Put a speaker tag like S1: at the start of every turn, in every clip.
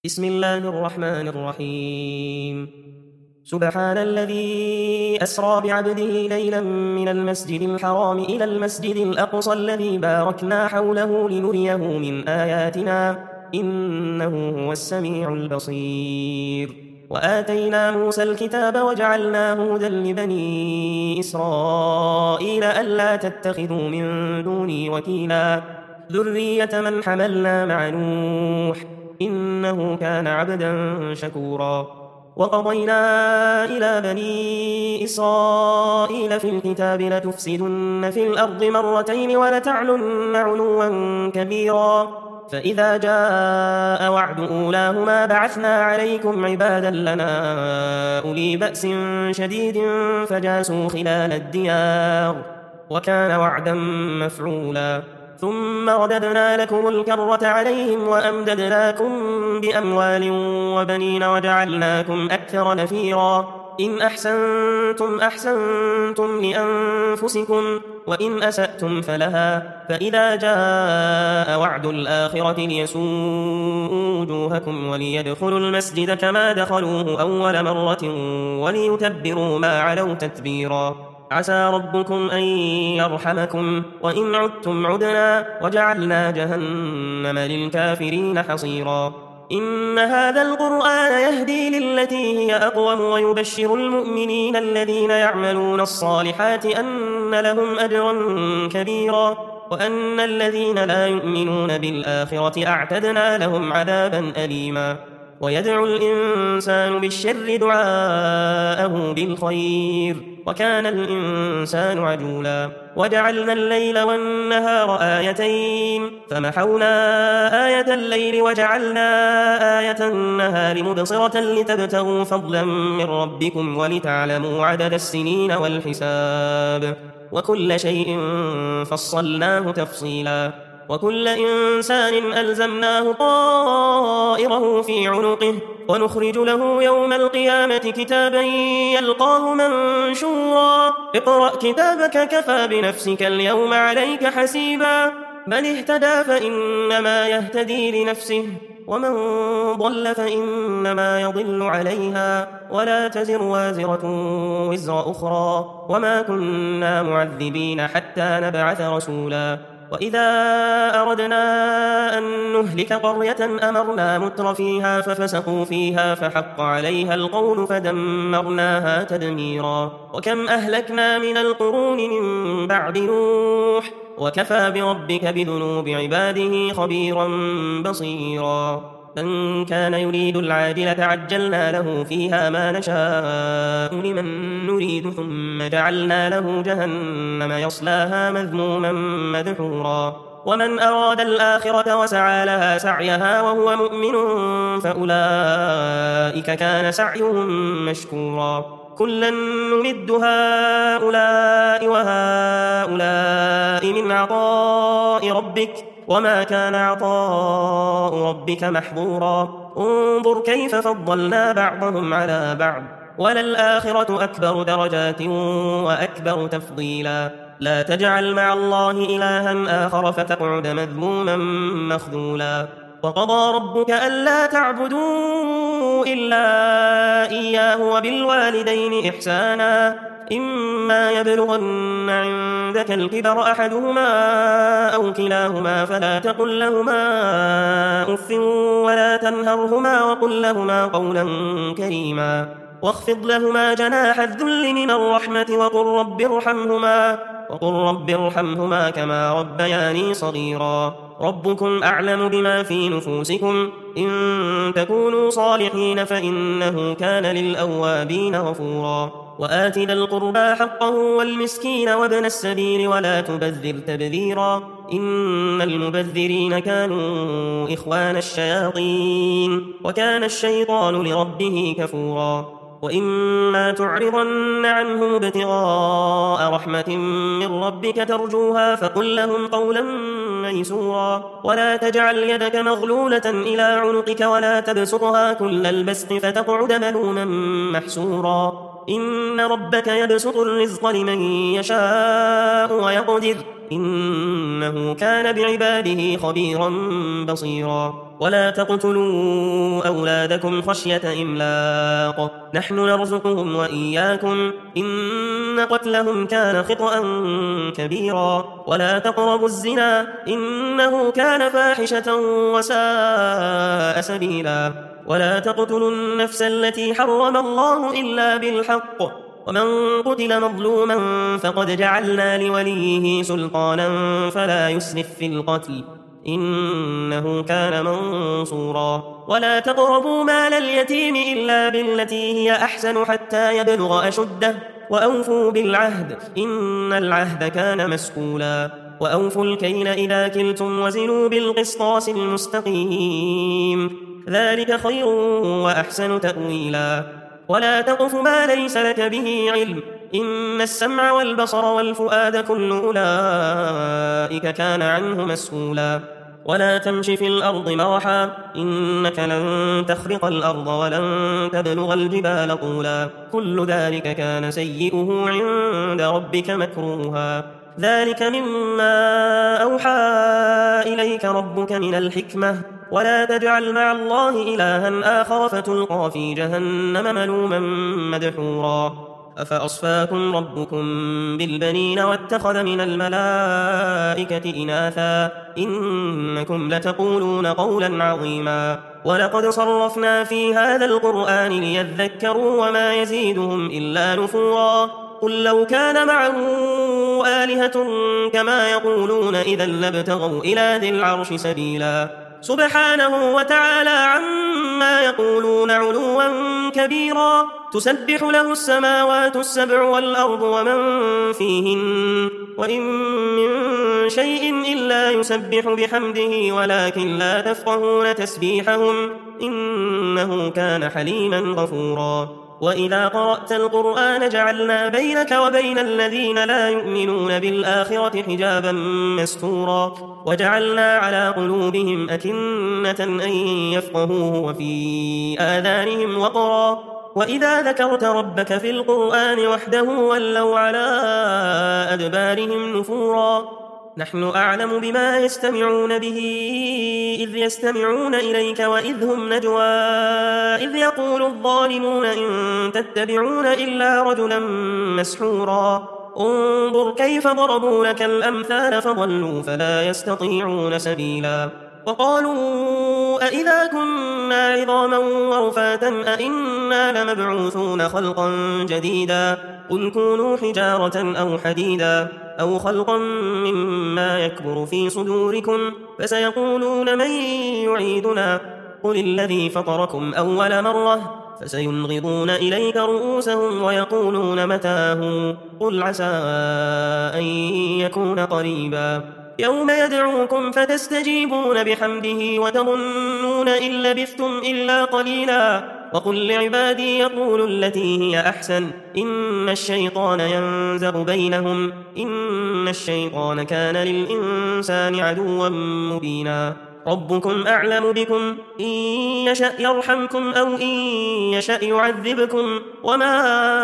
S1: بسم الله الرحمن الرحيم. سبحان الذي أسرى بعبده ليلا من المسجد الحرام إلى المسجد الأقصى الذي باركنا حوله لنريه من آياتنا إنه هو السميع البصير. وآتينا موسى الكتاب وجعلناه هدى لبني إسرائيل ألا تتخذوا من دوني وكيلا ذرية من حملنا مع نوح إنه كان عبدا شكورا. وقضينا إلى بني إسرائيل في الكتاب لتفسدن في الأرض مرتين ولتعلن علوا كبيرا فإذا جاء وعد أولاهما بعثنا عليكم عبادا لنا أولي بأس شديد فجاسوا خلال الديار وكان وعدا مفعولا. ثم رددنا لكم الكرة عليهم وأمددناكم بأموال وبنين وجعلناكم أكثر نفيرا. إن أحسنتم أحسنتم لأنفسكم وإن أسأتم فلها فإذا جاء وعد الآخرة ليسوءوا وجوهكم وليدخلوا المسجد كما دخلوه أول مرة وليتبروا ما علوا تتبيرا. عسى ربكم أن يرحمكم وإن عدتم عدنا وجعلنا جهنم للكافرين حصيرا. إن هذا القرآن يهدي للتي هي أقوم ويبشر المؤمنين الذين يعملون الصالحات أن لهم أجرا كبيرا وأن الذين لا يؤمنون بالآخرة أعتدنا لهم عذابا أليما. ويدعو الإنسان بالشر دعاءه بالخير وكان الإنسان عجولا. وجعلنا الليل والنهار آيتين فمحونا آية الليل وجعلنا آية النهار مبصرة لتبتغوا فضلا من ربكم ولتعلموا عدد السنين والحساب وكل شيء فصلناه تفصيلا. وكل إنسان ألزمناه طائره في عنقه ونخرج له يوم القيامة كتابا يلقاه منشورا. اقرأ كتابك كفى بنفسك اليوم عليك حسيبا. من اهتدى فإنما يهتدي لنفسه ومن ضل فإنما يضل عليها ولا تزر وازرة وزر أخرى وما كنا معذبين حتى نبعث رسولا. وإذا أردنا أن نهلك قرية أمرنا متر فيها ففسقوا فيها فحق عليها القول فدمرناها تدميرا. وكم أهلكنا من القرون من بعد نوح وكفى بربك بذنوب عباده خبيرا بصيرا. من كان يريد العاجلة عجلنا له فيها ما نشاء لمن نريد ثم جعلنا له جهنم يصلاها مذموما مدحورا. ومن أراد الآخرة وسعى لها سعيها وهو مؤمن فأولئك كان سعيهم مشكورا. كلا نمد هؤلاء وهؤلاء من عطاء ربك وما كان عطاء ربك محظورا. انظر كيف فضلنا بعضهم على بعض وللآخرة أكبر درجات وأكبر تفضيلا. لا تجعل مع الله إلها آخر فتقعد مذموما مخذولا. وقضى ربك ألا تعبدوا إلا إياه وبالوالدين إحسانا إما يبلغن عندك الكبر أحدهما أو كلاهما فلا تقل لهما أف ولا تنهرهما وقل لهما قولا كريما. واخفض لهما جناح الذل من الرحمة وقل رب ارحمهما كما ربياني صغيرا. ربكم أعلم بما في نفوسكم إن تكونوا صالحين فإنه كان للأوابين غفورا. وآت ذا القربى حقه والمسكين وابن السبيل ولا تبذر تبذيرا إن المبذرين كانوا إخوان الشياطين وكان الشيطان لربه كفورا. وإما تعرضن عنهم ابتغاء رحمة من ربك ترجوها فقل لهم قولا ميسورا. ولا تجعل يدك مغلولة إلى عنقك ولا تبسطها كل البسط فتقعد ملوما محسورا. إن ربك يبسط الرزق لمن يشاء ويقدر إنه كان بعباده خبيرا بصيرا. ولا تقتلوا أولادكم خشية إملاق نحن نرزقهم وإياكم إن قتلهم كان خطأ كبيرا ولا تقربوا الزنا إنه كان فاحشة وساء سبيلا ولا تقتلوا النفس التي حرم الله إلا بالحق ومن قتل مظلوما فقد جعلنا لوليه سلطانا فلا يسرف في القتل إنه كان منصورا ولا تقربوا مال اليتيم إلا بالتي هي أحسن حتى يبلغ أشده وأوفوا بالعهد إن العهد كان مسؤولا وأوفوا الكيل إذا كلتم وزنوا بالقسطاس المستقيم ذلك خير وأحسن تأويلا ولا تقف ما ليس لك به علم إن السمع والبصر والفؤاد كل أولئك كان عنه مسؤولا ولا تمش في الأرض مرحا إنك لن تخرق الأرض ولن تبلغ الجبال طولا كل ذلك كان سيئه عند ربك مكروها ذلك مما أوحى إليك ربك من الحكمة ولا تجعل مع الله إلها آخر فتلقى في جهنم ملوما مدحورا أفأصفاكم ربكم بالبنين واتخذ من الملائكة إناثا إنكم لتقولون قولا عظيما ولقد صرفنا في هذا القرآن ليذكروا وما يزيدهم إلا نفورا قل لو كان معه آلهة كما يقولون إذا لابتغوا إلى ذي العرش سبيلا سبحانه وتعالى عما يقولون علوا كبيرا تسبح له السماوات السبع والأرض ومن فيهن وإن من شيء إلا يسبح بحمده ولكن لا تفقهون تسبيحهم إنه كان حليما غفورا وإذا قرأت القرآن جعلنا بينك وبين الذين لا يؤمنون بالآخرة حجابا مستورا وجعلنا على قلوبهم أكنة أن يفقهوه وفي آذانهم وقرا وإذا ذكرت ربك في القرآن وحده ولوا على أدبارهم نفورا نحن أعلم بما يستمعون به إذ يستمعون إليك وإذ هم نجوى إذ يقول الظالمون إن تتبعون إلا رجلا مسحورا انظر كيف ضربوا لك الأمثال فضلوا فلا يستطيعون سبيلا وقالوا أئذا كنا عظاما ورفاتا أئنا لمبعوثون خلقا جديدا قل كونوا حجارة أو حديدا أو خلقا مما يكبر في صدوركم فسيقولون من يعيدنا قل الذي فطركم أول مرة فسينغضون إليك رؤوسهم ويقولون متاه قل عسى أن يكون قريبا يوم يدعوكم فتستجيبون بحمده وتظنون إن لبثتم إلا قليلا وقل لعبادي يقولوا التي هي أحسن إن الشيطان ينزغ بينهم إن الشيطان كان للإنسان عدوا مبينا ربكم أعلم بكم إن يشأ يرحمكم أو إن يشأ يعذبكم وما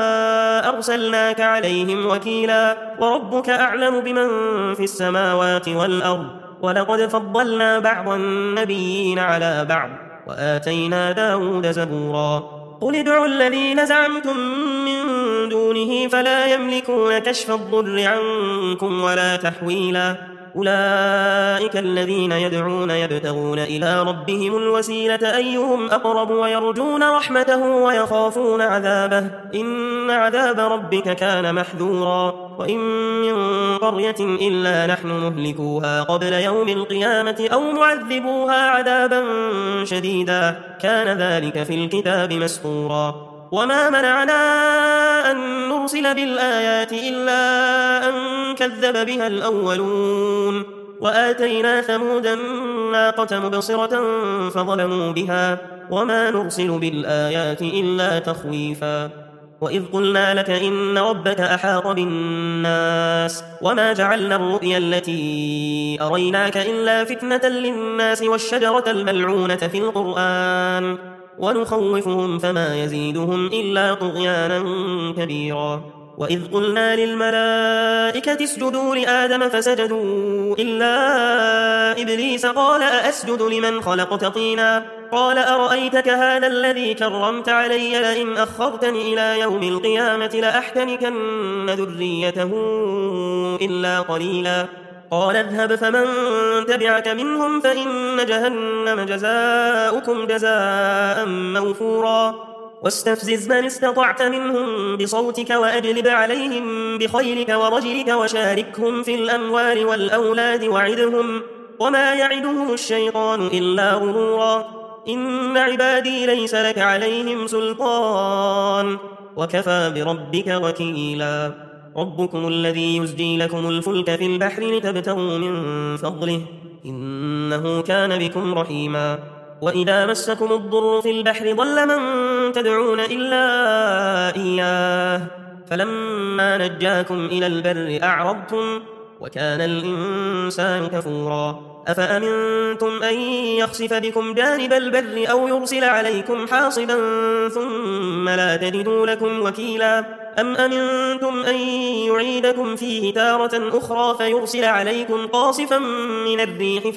S1: أرسلناك عليهم وكيلا وربك أعلم بمن في السماوات والأرض ولقد فضلنا بعض النبيين على بعض وآتينا داود زبورا قل ادعوا الذين زعمتم من دونه فلا يملكون كشف الضر عنكم ولا تحويلا أولئك الذين يدعون يبتغون إلى ربهم الوسيلة أيهم أقرب ويرجون رحمته ويخافون عذابه إن عذاب ربك كان محذورا وإن من قرية إلا نحن مهلكوها قبل يوم القيامة أو معذبوها عذابا شديدا كان ذلك في الكتاب مسطورا وما منعنا أن نرسل بالآيات إلا أن كذب بها الأولون وآتينا ثمود الناقة مبصرة فظلموا بها وما نرسل بالآيات إلا تخويفا وإذ قلنا لك إن ربك أحاط بالناس وما جعلنا الرؤيا التي أريناك إلا فتنة للناس والشجرة الملعونة في القرآن ونخوفهم فما يزيدهم إلا طغيانا كبيرا وإذ قلنا للملائكة اسجدوا لآدم فسجدوا إلا إبليس قال أأسجد لمن خلقت طينا قال أرأيتك هذا الذي كرمت علي لئن أخرتني إلى يوم القيامة لأحتنكن ذريته إلا قليلا قال اذهب فمن تبعك منهم فإن جهنم جزاؤكم جزاء موفورا واستفزز من استطعت منهم بصوتك وأجلب عليهم بخيلك ورجلك وشاركهم في الأموال والأولاد وعدهم وما يعدهم الشيطان إلا غرورا إن عبادي ليس لك عليهم سلطان وكفى بربك وكيلا ربكم الذي يزجي لكم الفلك في البحر لتبتغوا من فضله إنه كان بكم رحيما وإذا مسكم الضر في البحر ضل من تدعون إلا إياه فلما نجاكم إلى البر أعرضتم وكان الإنسان كفورا أفأمنتم أن يخسف بكم جانب البر أو يرسل عليكم حاصبا ثم لا تجدوا لكم وكيلا أم أمنتم أن يعيدكم فيه تارة أخرى فيرسل عليكم قاصفا من الريح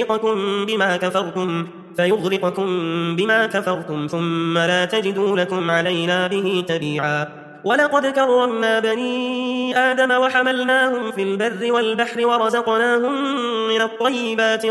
S1: فيغرقكم بما كفرتم ثم لا تجدوا لكم علينا به تبيعا ولقد كرمنا بني آدم وحملناهم في البر والبحر ورزقناهم من الطيبات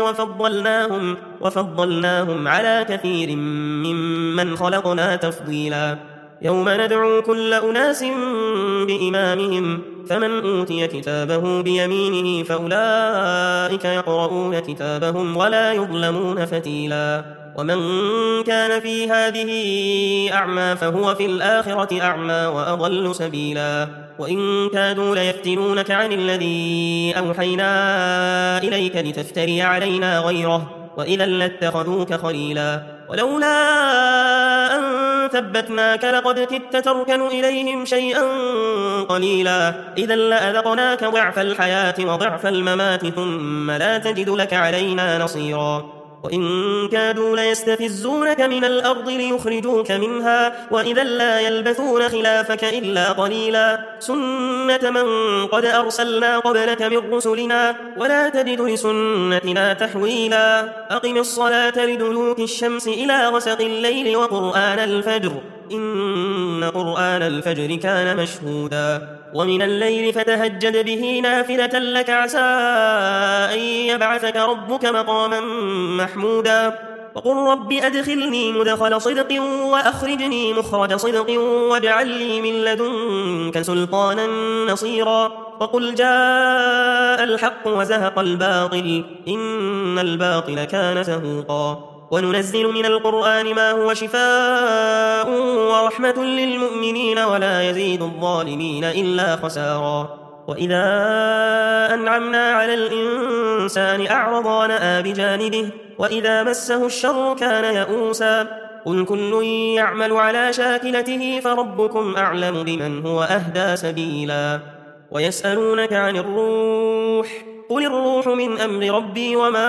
S1: وفضلناهم على كثير ممن خلقنا تفضيلا يوم ندعو كل أناس بإمامهم فمن أوتي كتابه بيمينه فأولئك يقرؤون كتابهم ولا يظلمون فتيلا ومن كان في هذه أعمى فهو في الآخرة أعمى وأضل سبيلا وإن كادوا ليفتنونك عن الذي أوحينا إليك لتفتري علينا غيره وإذا لاتخذوك خليلا ولولا أن ثبتناك لقد كدت تركن إليهم شيئا قليلا إذا لأذقناك ضعف الحياة وضعف الممات ثم لا تجد لك علينا نصيرا وإن كادوا ليستفزونك من الأرض ليخرجوك منها وإذا لا يلبثون خلافك إلا قليلا سنة من قد أرسلنا قبلك من رسلنا ولا تجد لسنتنا تحويلا أقم الصلاة لدلوك الشمس إلى غسق الليل وقرآن الفجر إن قرآن الفجر كان مشهودا ومن الليل فتهجد به نافلة لك عسى أن يبعثك ربك مقاما محمودا وقل رب أدخلني مدخل صدق وأخرجني مخرج صدق واجعل لي من لدنك سلطانا نصيرا وقل جاء الحق وزهق الباطل إن الباطل كان زهوقا وننزل من القرآن ما هو شفاء ورحمة للمؤمنين ولا يزيد الظالمين إلا خسارا وإذا أنعمنا على الإنسان أعرض ونأى بجانبه وإذا مسه الشر كان يئوسا قل كل يعمل على شاكلته فربكم أعلم بمن هو أهدى سبيلا ويسألونك عن الروح قل الروح من أمر ربي وما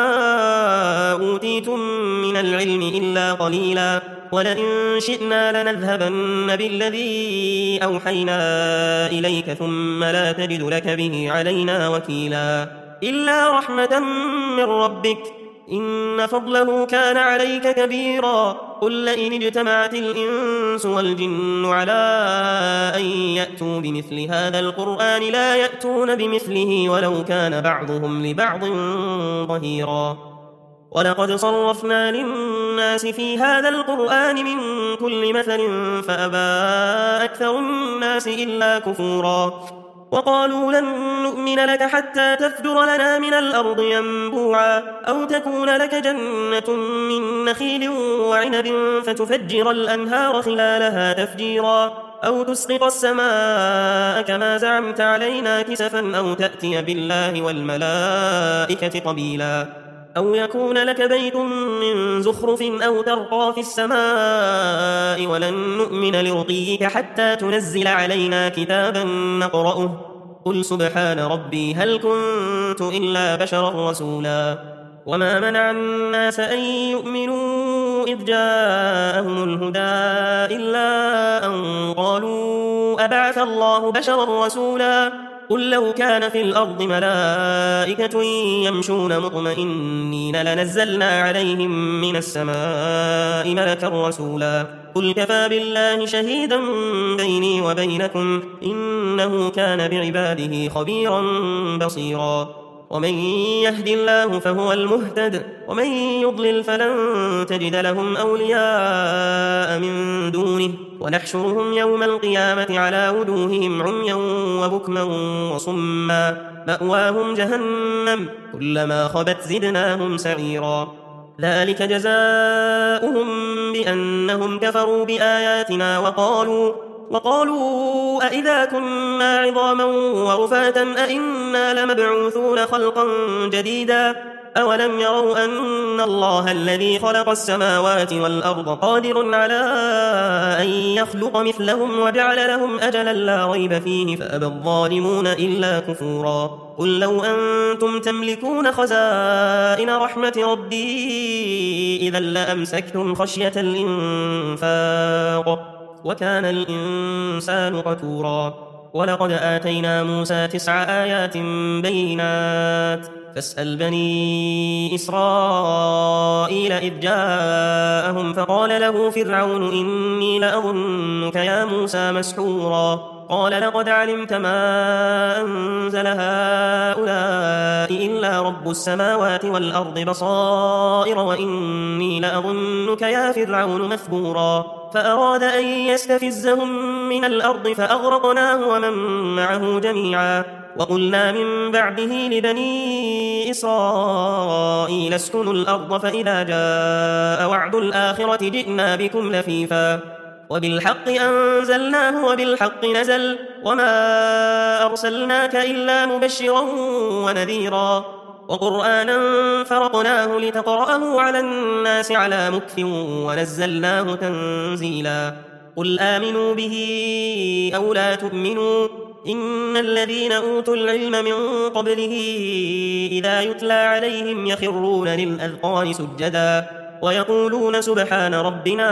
S1: أوتيتم من العلم إلا قليلا ولئن شئنا لنذهبن بالذي أوحينا إليك ثم لا تجد لك به علينا وكيلا إلا رحمة من ربك إن فضله كان عليك كبيرا قل لئن اجتمعت الإنس والجن على أن يأتوا بمثل هذا القرآن لا يأتون بمثله ولو كان بعضهم لبعض ظهيرا ولقد صرفنا للناس في هذا القرآن من كل مثل فأبى أكثر الناس إلا كفورا وقالوا لن نؤمن لك حتى تفجر لنا من الأرض ينبوعا أو تكون لك جنة من نخيل وعنب فتفجر الأنهار خلالها تفجيرا أو تسقط السماء كما زعمت علينا كسفا أو تأتي بالله والملائكة قبيلا أو يكون لك بيت من زخرف أو ترقى في السماء ولن نؤمن لرقيك حتى تنزل علينا كتابا نقرأه قل سبحان ربي هل كنت إلا بشرا رسولا وما منع الناس أن يؤمنوا إذ جاءهم الهدى إلا أن قالوا أبعث الله بشرا رسولا قل لو كان في الأرض ملائكة يمشون مطمئنين لنزلنا عليهم من السماء ملكا رسولا قل كفى بالله شهيدا بيني وبينكم إنه كان بعباده خبيرا بصيرا ومن يهد الله فهو المهتد ومن يضلل فلن تجد لهم أولياء من دونه ونحشرهم يوم القيامة على وجوههم عميا وبكما وصما مأواهم جهنم كلما خبت زدناهم سعيرا ذلك جزاؤهم بأنهم كفروا بآياتنا وقالوا أئذا كنا عظاما ورفاتا أئنا لمبعوثون خلقا جديدا أولم يروا أن الله الذي خلق السماوات والأرض قادر على أن يخلق مثلهم وجعل لهم أجلا لا ريب فيه فأبى الظالمون إلا كفورا قل لو أنتم تملكون خزائن رحمة ربي إذا لأمسكتم خشية الإنفاق وكان الإنسان قتورا ولقد آتينا موسى 9 آيات بينات فاسأل بني إسرائيل إذ جاءهم فقال له فرعون إني لأظنك يا موسى مسحورا قال لقد علمت ما أنزل هؤلاء إلا رب السماوات والأرض بصائر وإني لأظنك يا فرعون مثبورا فأراد أن يستفزهم من الأرض فأغرقناه ومن معه جميعا وقلنا من بعده لبني إسرائيل اسكنوا الأرض فإذا جاء وعد الآخرة جئنا بكم لفيفا وبالحق أنزلناه وبالحق نزل وما أرسلناك إلا مبشرا ونذيرا وقرآنا فرقناه لتقرأه على الناس على مكث ونزلناه تنزيلا قل آمنوا به أو لا تؤمنوا إن الذين أوتوا العلم من قبله إذا يتلى عليهم يخرون للأذقان سجدا ويقولون سبحان ربنا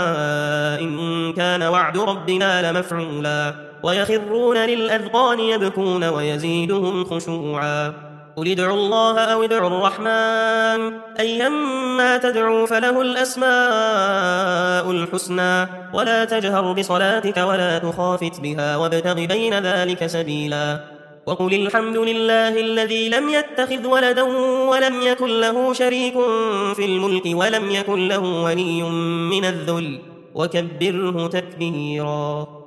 S1: إن كان وعد ربنا لمفعولا ويخرون للأذقان يبكون ويزيدهم خشوعا قل ادعوا الله أو ادعوا الرحمن أيما تدعوا فله الأسماء الحسنى ولا تجهر بصلاتك ولا تخافت بها وابتغ بين ذلك سبيلا وقل الحمد لله الذي لم يتخذ ولدا ولم يكن له شريك في الملك ولم يكن له ولي من الذل وكبره تكبيرا